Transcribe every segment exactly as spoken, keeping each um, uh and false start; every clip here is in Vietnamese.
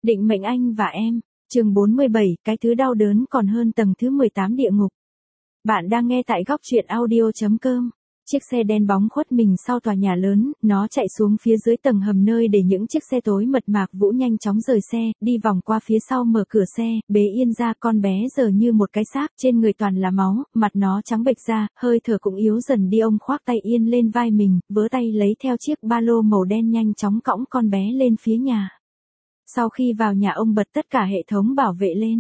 Định mệnh anh và em, chương bốn mươi bảy, cái thứ đau đớn còn hơn tầng thứ mười tám địa ngục. Bạn đang nghe tại góc truyện audio chấm com. Chiếc xe đen bóng khuất mình sau tòa nhà lớn, nó chạy xuống phía dưới tầng hầm nơi để những chiếc xe tối mật Mạc Vũ nhanh chóng rời xe, đi vòng qua phía sau mở cửa xe, bế Yên ra. Con bé giờ như một cái xác, trên người toàn là máu, mặt nó trắng bệch ra, hơi thở cũng yếu dần đi. Ông khoác tay Yên lên vai mình, vớ tay lấy theo chiếc ba lô màu đen nhanh chóng cõng con bé lên phía nhà. Sau khi vào nhà ông bật tất cả hệ thống bảo vệ lên.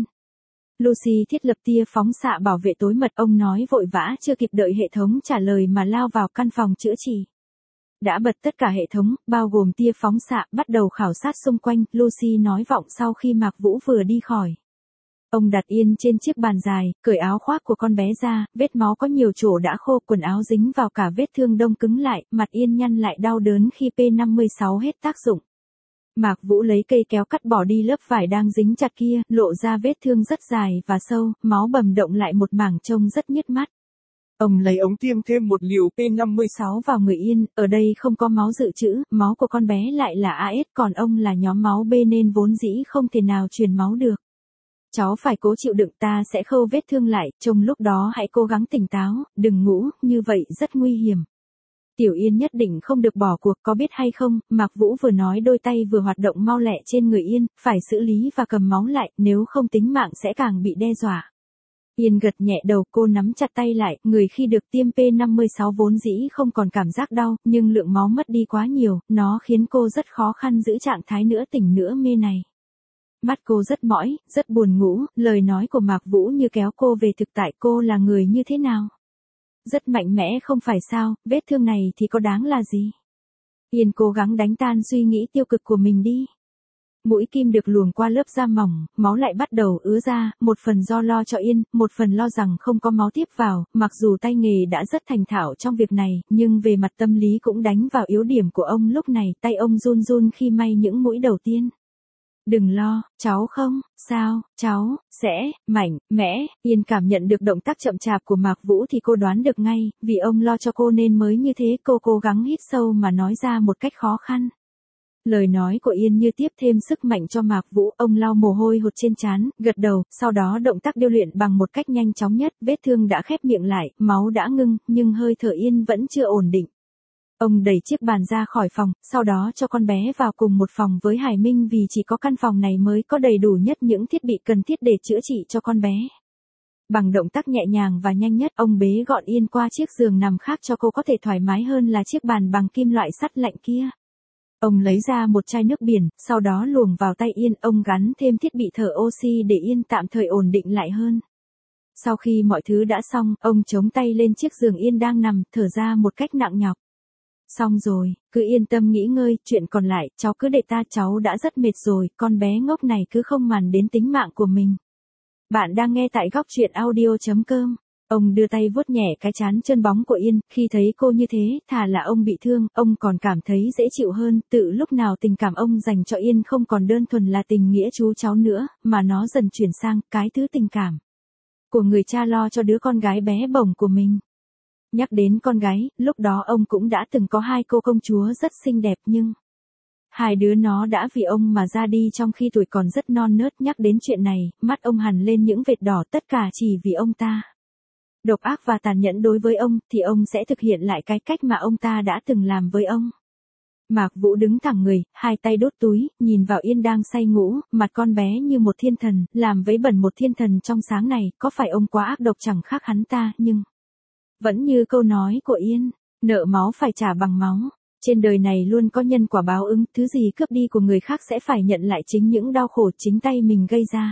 Lucy thiết lập tia phóng xạ bảo vệ tối mật, ông nói vội vã chưa kịp đợi hệ thống trả lời mà lao vào căn phòng chữa trị. Đã bật tất cả hệ thống, bao gồm tia phóng xạ, bắt đầu khảo sát xung quanh, Lucy nói vọng sau khi Mạc Vũ vừa đi khỏi. Ông đặt Yên trên chiếc bàn dài, cởi áo khoác của con bé ra, vết máu có nhiều chỗ đã khô, quần áo dính vào cả vết thương đông cứng lại, mặt Yên nhăn lại đau đớn khi P năm mươi sáu hết tác dụng. Mạc Vũ lấy cây kéo cắt bỏ đi lớp vải đang dính chặt kia, lộ ra vết thương rất dài và sâu, máu bầm động lại một mảng trông rất nhức mắt. Ông lấy ống tiêm thêm một liều P năm mươi sáu vào người Yên, ở đây không có máu dự trữ, máu của con bé lại là A S, còn ông là nhóm máu B nên vốn dĩ không thể nào truyền máu được. Cháu phải cố chịu đựng, ta sẽ khâu vết thương lại, trong lúc đó hãy cố gắng tỉnh táo, đừng ngủ, như vậy rất nguy hiểm. Tiểu Yên nhất định không được bỏ cuộc, có biết hay không? Mạc Vũ vừa nói đôi tay vừa hoạt động mau lẹ trên người Yên, phải xử lý và cầm máu lại, nếu không tính mạng sẽ càng bị đe dọa. Yên gật nhẹ đầu, cô nắm chặt tay lại, người khi được tiêm P năm mươi sáu vốn dĩ không còn cảm giác đau, nhưng lượng máu mất đi quá nhiều, nó khiến cô rất khó khăn giữ trạng thái nửa tỉnh nửa mê này. Mắt cô rất mỏi, rất buồn ngủ, lời nói của Mạc Vũ như kéo cô về thực tại. Cô là người như thế nào? Rất mạnh mẽ không phải sao, vết thương này thì có đáng là gì? Yên cố gắng đánh tan suy nghĩ tiêu cực của mình đi. Mũi kim được luồn qua lớp da mỏng, máu lại bắt đầu ứa ra, một phần do lo cho Yên, một phần lo rằng không có máu tiếp vào, mặc dù tay nghề đã rất thành thạo trong việc này, nhưng về mặt tâm lý cũng đánh vào yếu điểm của ông lúc này, tay ông run run khi may những mũi đầu tiên. Đừng lo, cháu không, sao, cháu, sẽ, mạnh, mẽ. Yên cảm nhận được động tác chậm chạp của Mạc Vũ thì cô đoán được ngay, vì ông lo cho cô nên mới như thế. Cô cố gắng hít sâu mà nói ra một cách khó khăn. Lời nói của Yên như tiếp thêm sức mạnh cho Mạc Vũ, ông lau mồ hôi hột trên trán, gật đầu, sau đó động tác điêu luyện bằng một cách nhanh chóng nhất, vết thương đã khép miệng lại, máu đã ngưng, nhưng hơi thở Yên vẫn chưa ổn định. Ông đẩy chiếc bàn ra khỏi phòng, sau đó cho con bé vào cùng một phòng với Hải Minh vì chỉ có căn phòng này mới có đầy đủ nhất những thiết bị cần thiết để chữa trị cho con bé. Bằng động tác nhẹ nhàng và nhanh nhất, ông bế gọn Yên qua chiếc giường nằm khác cho cô có thể thoải mái hơn là chiếc bàn bằng kim loại sắt lạnh kia. Ông lấy ra một chai nước biển, sau đó luồng vào tay Yên, ông gắn thêm thiết bị thở oxy để Yên tạm thời ổn định lại hơn. Sau khi mọi thứ đã xong, ông chống tay lên chiếc giường Yên đang nằm, thở ra một cách nặng nhọc. Xong rồi, cứ yên tâm nghỉ ngơi, chuyện còn lại, cháu cứ để ta, cháu đã rất mệt rồi, con bé ngốc này cứ không màng đến tính mạng của mình. Bạn đang nghe tại góc truyện audio chấm com. Ông đưa tay vuốt nhẹ cái trán chân bóng của Yên, khi thấy cô như thế, thà là ông bị thương, ông còn cảm thấy dễ chịu hơn. Tự lúc nào tình cảm ông dành cho Yên không còn đơn thuần là tình nghĩa chú cháu nữa, mà nó dần chuyển sang cái thứ tình cảm của người cha lo cho đứa con gái bé bỏng của mình. Nhắc đến con gái, lúc đó ông cũng đã từng có hai cô công chúa rất xinh đẹp, nhưng hai đứa nó đã vì ông mà ra đi trong khi tuổi còn rất non nớt. Nhắc đến chuyện này, mắt ông hằn lên những vệt đỏ, tất cả chỉ vì ông ta độc ác và tàn nhẫn đối với ông, thì ông sẽ thực hiện lại cái cách mà ông ta đã từng làm với ông. Mạc Vũ đứng thẳng người, hai tay đốt túi, nhìn vào Yên đang say ngủ, mặt con bé như một thiên thần, làm vấy bẩn một thiên thần trong sáng này. Có phải ông quá ác độc chẳng khác hắn ta, nhưng vẫn như câu nói của Yên, nợ máu phải trả bằng máu. Trên đời này luôn có nhân quả báo ứng, thứ gì cướp đi của người khác sẽ phải nhận lại chính những đau khổ chính tay mình gây ra.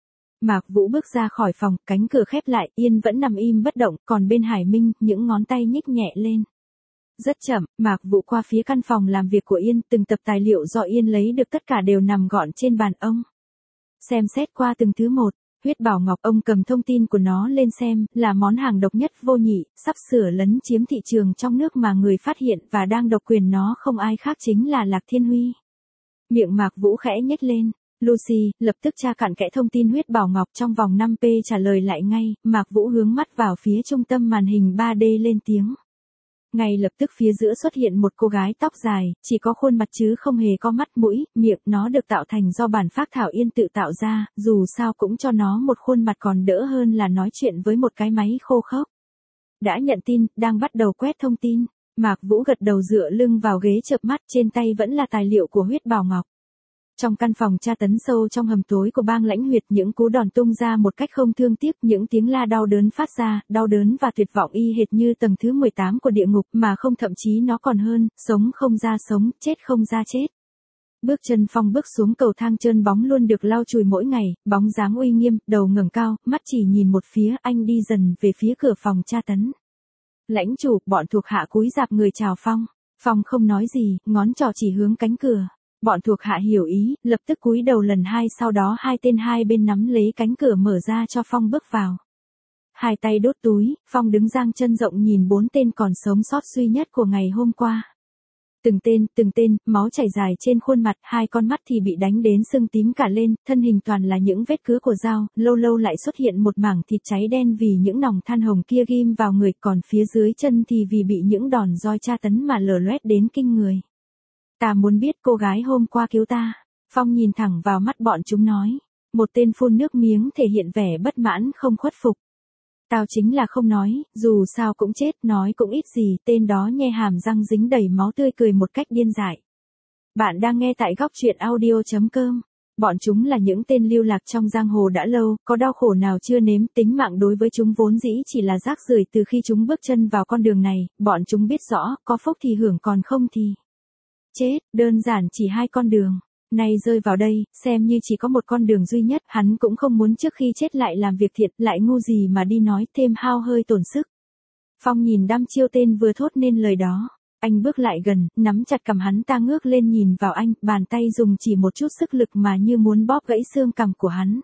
Mạc Vũ bước ra khỏi phòng, cánh cửa khép lại, Yên vẫn nằm im bất động, còn bên Hải Minh, những ngón tay nhích nhẹ lên. Rất chậm, Mạc Vũ qua phía căn phòng làm việc của Yên, từng tập tài liệu do Yên lấy được tất cả đều nằm gọn trên bàn ông. Xem xét qua từng thứ một. Huyết bảo ngọc, ông cầm thông tin của nó lên xem, là món hàng độc nhất vô nhị, sắp sửa lấn chiếm thị trường trong nước mà người phát hiện và đang độc quyền nó không ai khác chính là Lạc Thiên Huy. Miệng Mạc Vũ khẽ nhếch lên. Lucy, lập tức tra cặn kẽ thông tin huyết bảo ngọc trong vòng năm phút trả lời lại ngay. Mạc Vũ hướng mắt vào phía trung tâm màn hình ba D lên tiếng. Ngay lập tức phía giữa xuất hiện một cô gái tóc dài, chỉ có khuôn mặt chứ không hề có mắt mũi, miệng. Nó được tạo thành do bản phác Thảo Yên tự tạo ra, dù sao cũng cho nó một khuôn mặt còn đỡ hơn là nói chuyện với một cái máy khô khốc. Đã nhận tin, đang bắt đầu quét thông tin. Mạc Vũ gật đầu dựa lưng vào ghế chợp mắt, trên tay vẫn là tài liệu của huyết bào ngọc. Trong căn phòng tra tấn sâu trong hầm tối của bang Lãnh Huyệt, những cú đòn tung ra một cách không thương tiếc, những tiếng la đau đớn phát ra, đau đớn và tuyệt vọng y hệt như tầng thứ mười tám của địa ngục, mà không, thậm chí nó còn hơn, sống không ra sống, chết không ra chết. Bước chân Phong bước xuống cầu thang trơn bóng luôn được lau chùi mỗi ngày, bóng dáng uy nghiêm, đầu ngẩng cao, mắt chỉ nhìn một phía, anh đi dần về phía cửa phòng tra tấn. Lãnh chủ, bọn thuộc hạ cúi rạp người chào Phong. Phong không nói gì, ngón trỏ chỉ hướng cánh cửa. Bọn thuộc hạ hiểu ý, lập tức cúi đầu lần hai, sau đó hai tên hai bên nắm lấy cánh cửa mở ra cho Phong bước vào. Hai tay đốt túi, Phong đứng dang chân rộng nhìn bốn tên còn sống sót duy nhất của ngày hôm qua. Từng tên, từng tên, máu chảy dài trên khuôn mặt, hai con mắt thì bị đánh đến sưng tím cả lên, thân hình toàn là những vết cứa của dao, lâu lâu lại xuất hiện một mảng thịt cháy đen vì những nòng than hồng kia ghim vào người, còn phía dưới chân thì vì bị những đòn roi tra tấn mà lở loét đến kinh người. Ta muốn biết cô gái hôm qua cứu ta. Phong nhìn thẳng vào mắt bọn chúng nói. Một tên phun nước miếng thể hiện vẻ bất mãn không khuất phục. Tao chính là không nói, dù sao cũng chết, nói cũng ít gì. Tên đó nhe hàm răng dính đầy máu tươi cười một cách điên dại. Bạn đang nghe tại góc truyện audio chấm com. Bọn chúng là những tên lưu lạc trong giang hồ đã lâu, có đau khổ nào chưa nếm, tính mạng đối với chúng vốn dĩ chỉ là rác rưởi. Từ khi chúng bước chân vào con đường này, bọn chúng biết rõ, có phúc thì hưởng còn không thì chết, đơn giản chỉ hai con đường. Nay rơi vào đây, xem như chỉ có một con đường duy nhất, hắn cũng không muốn trước khi chết lại làm việc thiện, lại ngu gì mà đi nói, thêm hao hơi tổn sức. Phong nhìn đăm chiêu tên vừa thốt nên lời đó. Anh bước lại gần, nắm chặt cằm hắn ta ngước lên nhìn vào anh, bàn tay dùng chỉ một chút sức lực mà như muốn bóp gãy xương cằm của hắn.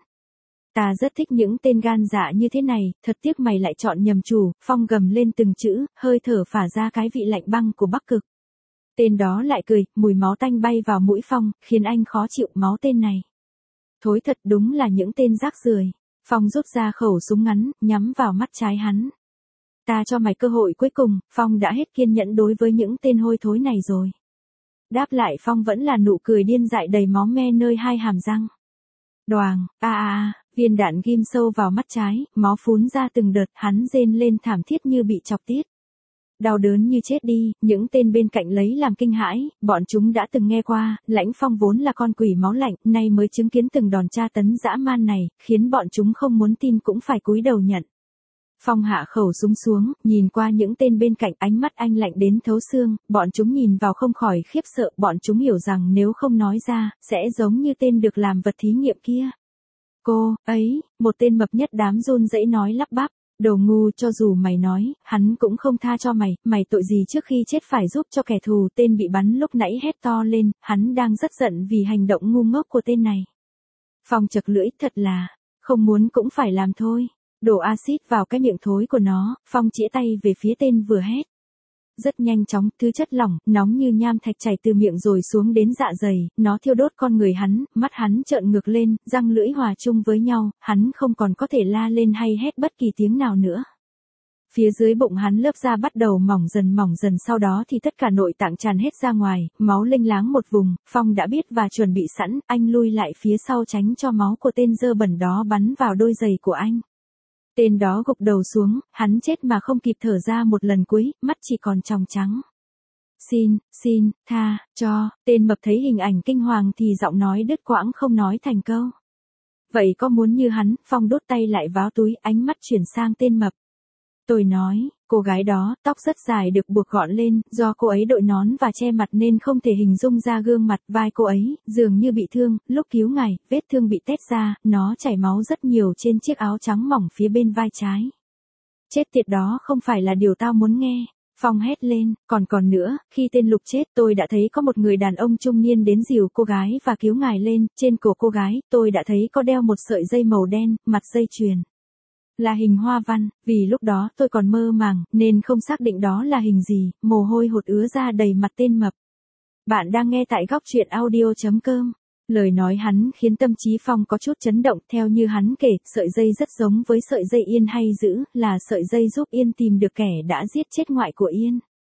Ta rất thích những tên gan dạ như thế này, thật tiếc mày lại chọn nhầm chủ. Phong gầm lên từng chữ, hơi thở phả ra cái vị lạnh băng của Bắc Cực. Tên đó lại cười, mùi máu tanh bay vào mũi Phong, khiến anh khó chịu. Máu tên này. Thối thật, đúng là những tên rác rưởi. Phong rút ra khẩu súng ngắn, nhắm vào mắt trái hắn. Ta cho mày cơ hội cuối cùng. Phong đã hết kiên nhẫn đối với những tên hôi thối này rồi. Đáp lại Phong vẫn là nụ cười điên dại đầy máu me nơi hai hàm răng. Đoàng, a a a, viên đạn ghim sâu vào mắt trái, máu phún ra từng đợt, hắn rên lên thảm thiết như bị chọc tiết. Đau đớn như chết đi, những tên bên cạnh lấy làm kinh hãi, bọn chúng đã từng nghe qua, Lãnh Phong vốn là con quỷ máu lạnh, nay mới chứng kiến từng đòn tra tấn dã man này, khiến bọn chúng không muốn tin cũng phải cúi đầu nhận. Phong hạ khẩu súng xuống, nhìn qua những tên bên cạnh, ánh mắt anh lạnh đến thấu xương, bọn chúng nhìn vào không khỏi khiếp sợ, bọn chúng hiểu rằng nếu không nói ra, sẽ giống như tên được làm vật thí nghiệm kia. Cô, ấy, một tên mập nhất đám run rẩy nói lắp bắp. Đồ ngu, cho dù mày nói, hắn cũng không tha cho mày, mày tội gì trước khi chết phải giúp cho kẻ thù. Tên bị bắn lúc nãy hét to lên, hắn đang rất giận vì hành động ngu ngốc của tên này. Phong chật lưỡi, thật là, không muốn cũng phải làm thôi. Đổ axit vào cái miệng thối của nó, Phong chĩa tay về phía tên vừa hét. Rất nhanh chóng, thứ chất lỏng, nóng như nham thạch chảy từ miệng rồi xuống đến dạ dày, nó thiêu đốt con người hắn, mắt hắn trợn ngược lên, răng lưỡi hòa chung với nhau, hắn không còn có thể la lên hay hét bất kỳ tiếng nào nữa. Phía dưới bụng hắn lớp da bắt đầu mỏng dần mỏng dần, sau đó thì tất cả nội tạng tràn hết ra ngoài, máu lênh láng một vùng. Phong đã biết và chuẩn bị sẵn, anh lui lại phía sau tránh cho máu của tên dơ bẩn đó bắn vào đôi giày của anh. Tên đó gục đầu xuống, hắn chết mà không kịp thở ra một lần cuối, mắt chỉ còn tròng trắng. Xin, xin, tha, cho, tên mập thấy hình ảnh kinh hoàng thì giọng nói đứt quãng không nói thành câu. Vậy có muốn như hắn? Phong đốt tay lại vào túi, ánh mắt chuyển sang tên mập. Tôi nói, cô gái đó, tóc rất dài được buộc gọn lên, do cô ấy đội nón và che mặt nên không thể hình dung ra gương mặt. Vai cô ấy, dường như bị thương, lúc cứu ngài, vết thương bị tét ra, nó chảy máu rất nhiều trên chiếc áo trắng mỏng phía bên vai trái. Chết tiệt, đó không phải là điều tao muốn nghe. Phong hét lên, còn còn nữa, khi tên Lục chết tôi đã thấy có một người đàn ông trung niên đến dìu cô gái và cứu ngài lên, trên cổ cô gái, tôi đã thấy có đeo một sợi dây màu đen, mặt dây chuyền là hình hoa văn, vì lúc đó tôi còn mơ màng, nên không xác định đó là hình gì, mồ hôi hột ứa ra đầy mặt tên mập. Bạn đang nghe tại góc truyện audio chấm com. Lời nói hắn khiến tâm trí Phong có chút chấn động, theo như hắn kể, sợi dây rất giống với sợi dây Yên hay giữ, là sợi dây giúp Yên tìm được kẻ đã giết chết ngoại của Yên.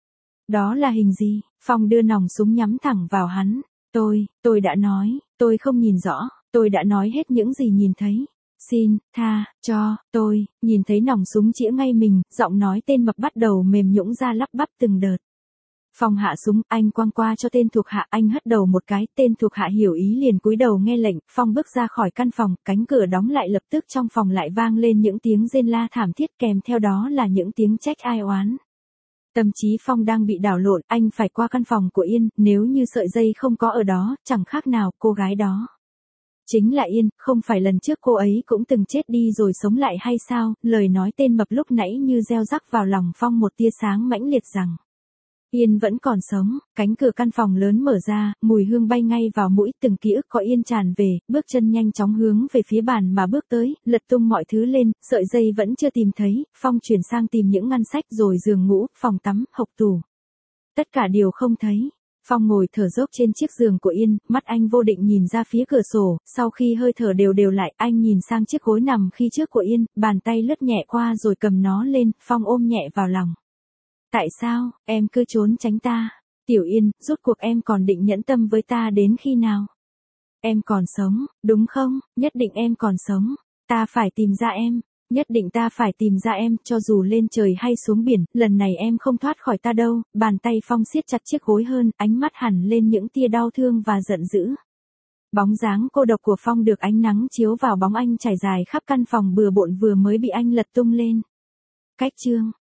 Đó là hình gì? Phong đưa nòng súng nhắm thẳng vào hắn. Tôi, tôi đã nói, tôi không nhìn rõ, tôi đã nói hết những gì nhìn thấy. Xin, tha, cho, tôi, nhìn thấy nòng súng chĩa ngay mình, giọng nói tên mập bắt đầu mềm nhũn ra lắp bắp từng đợt. Phong hạ súng, anh quăng qua cho tên thuộc hạ, anh hất đầu một cái, tên thuộc hạ hiểu ý liền cúi đầu nghe lệnh, Phong bước ra khỏi căn phòng, cánh cửa đóng lại lập tức trong phòng lại vang lên những tiếng rên la thảm thiết kèm theo đó là những tiếng trách ai oán. Tâm trí Phong đang bị đảo lộn, anh phải qua căn phòng của Yên, nếu như sợi dây không có ở đó, chẳng khác nào cô gái đó chính là Yên, không phải lần trước cô ấy cũng từng chết đi rồi sống lại hay sao? Lời nói tên mập lúc nãy như gieo rắc vào lòng Phong một tia sáng mãnh liệt rằng Yên vẫn còn sống. Cánh cửa căn phòng lớn mở ra, mùi hương bay ngay vào mũi, từng ký ức có Yên tràn về, bước chân nhanh chóng hướng về phía bàn mà bước tới, lật tung mọi thứ lên, sợi dây vẫn chưa tìm thấy, Phong chuyển sang tìm những ngăn sách rồi giường ngủ, phòng tắm, hộc tủ. Tất cả đều không thấy. Phong ngồi thở dốc trên chiếc giường của Yên, mắt anh vô định nhìn ra phía cửa sổ, sau khi hơi thở đều đều lại, anh nhìn sang chiếc gối nằm khi trước của Yên, bàn tay lướt nhẹ qua rồi cầm nó lên, Phong ôm nhẹ vào lòng. Tại sao, em cứ trốn tránh ta? Tiểu Yên, rốt cuộc em còn định nhẫn tâm với ta đến khi nào? Em còn sống, đúng không? Nhất định em còn sống. Ta phải tìm ra em. Nhất định ta phải tìm ra em, cho dù lên trời hay xuống biển, lần này em không thoát khỏi ta đâu. Bàn tay Phong siết chặt chiếc gối hơn, ánh mắt hẳn lên những tia đau thương và giận dữ. Bóng dáng cô độc của Phong được ánh nắng chiếu vào bóng anh trải dài khắp căn phòng bừa bộn vừa mới bị anh lật tung lên. Cách chương